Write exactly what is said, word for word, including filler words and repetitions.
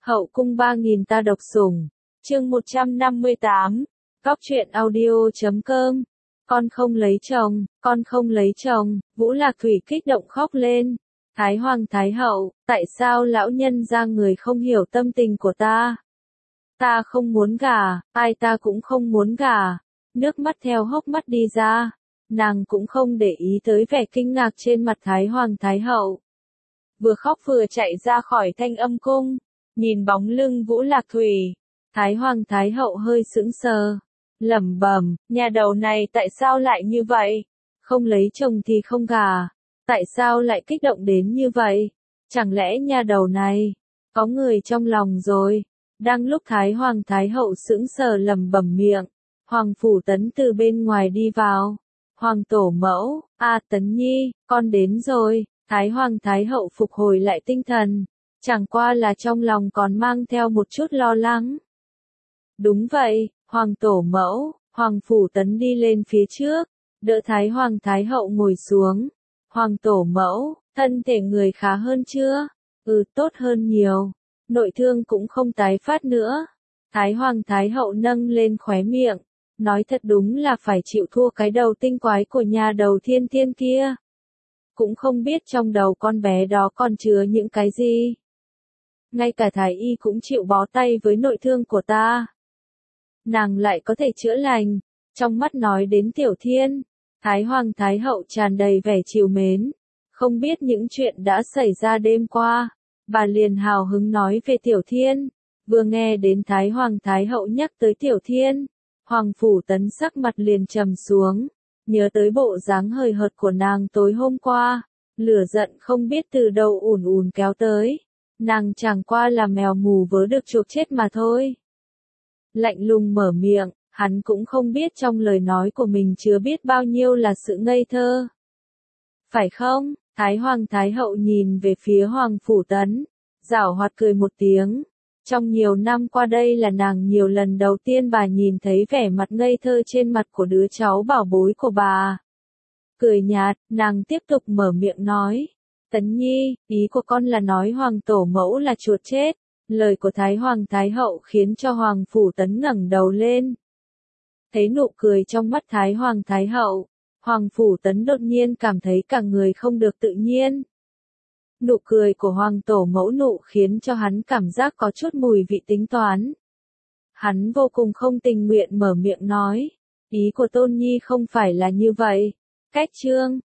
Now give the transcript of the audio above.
Hậu cung ba nghìn ta độc sủng. Chương một trăm năm mươi tám. Góc truyện audio chấm com. Con không lấy chồng, con không lấy chồng, Vũ Lạc Thủy kích động khóc lên. Thái Hoàng Thái Hậu, tại sao lão nhân gia người không hiểu tâm tình của ta? Ta không muốn gả, ai ta cũng không muốn gả. Nước mắt theo hốc mắt đi ra. Nàng cũng không để ý tới vẻ kinh ngạc trên mặt Thái Hoàng Thái Hậu. Vừa khóc vừa chạy ra khỏi Thanh Âm cung, nhìn bóng lưng Vũ Lạc Thủy. Thái Hoàng Thái Hậu hơi sững sờ, lẩm bẩm, nhà đầu này tại sao lại như vậy? Không lấy chồng thì không gả, tại sao lại kích động đến như vậy? Chẳng lẽ nhà đầu này có người trong lòng rồi? Đang lúc Thái Hoàng Thái Hậu sững sờ lẩm bẩm miệng, Hoàng Phủ Tấn từ bên ngoài đi vào. Hoàng tổ mẫu, a Tấn Nhi, con đến rồi. Thái Hoàng Thái Hậu phục hồi lại tinh thần, chẳng qua là trong lòng còn mang theo một chút lo lắng. Đúng vậy, Hoàng tổ mẫu. Hoàng Phủ Tấn đi lên phía trước, đỡ Thái Hoàng Thái Hậu ngồi xuống. Hoàng tổ mẫu, thân thể người khá hơn chưa? Ừ, tốt hơn nhiều. Nội thương cũng không tái phát nữa. Thái Hoàng Thái Hậu nâng lên khóe miệng, nói thật đúng là phải chịu thua cái đầu tinh quái của nhà đầu thiên thiên kia. Cũng không biết trong đầu con bé đó còn chứa những cái gì. Ngay cả Thái Y cũng chịu bó tay với nội thương của ta. Nàng lại có thể chữa lành. Trong mắt nói đến Tiểu Thiên, Thái Hoàng Thái Hậu tràn đầy vẻ trìu mến. Không biết những chuyện đã xảy ra đêm qua, bà liền hào hứng nói về Tiểu Thiên. Vừa nghe đến Thái Hoàng Thái Hậu nhắc tới Tiểu Thiên, Hoàng Phủ Tấn sắc mặt liền trầm xuống. Nhớ tới bộ dáng hời hợt của nàng tối hôm qua, lửa giận không biết từ đâu ùn ùn kéo tới. Nàng chẳng qua là mèo mù vớ được chuộc chết mà thôi. Lạnh lùng mở miệng, hắn cũng không biết trong lời nói của mình chứa biết bao nhiêu là sự ngây thơ. Phải không? Thái Hoàng Thái Hậu nhìn về phía Hoàng Phủ Tấn, giảo hoạt cười một tiếng. Trong nhiều năm qua đây là nàng nhiều lần đầu tiên bà nhìn thấy vẻ mặt ngây thơ trên mặt của đứa cháu bảo bối của bà. Cười nhạt, nàng tiếp tục mở miệng nói. Tấn Nhi, ý của con là nói Hoàng tổ mẫu là chuột chết. Lời của Thái Hoàng Thái Hậu khiến cho Hoàng Phủ Tấn ngẩng đầu lên. Thấy nụ cười trong mắt Thái Hoàng Thái Hậu, Hoàng Phủ Tấn đột nhiên cảm thấy cả người không được tự nhiên. Nụ cười của Hoàng tổ mẫu nụ khiến cho hắn cảm giác có chút mùi vị tính toán. Hắn vô cùng không tình nguyện mở miệng nói. Ý của Tôn Nhi không phải là như vậy. Cách trương,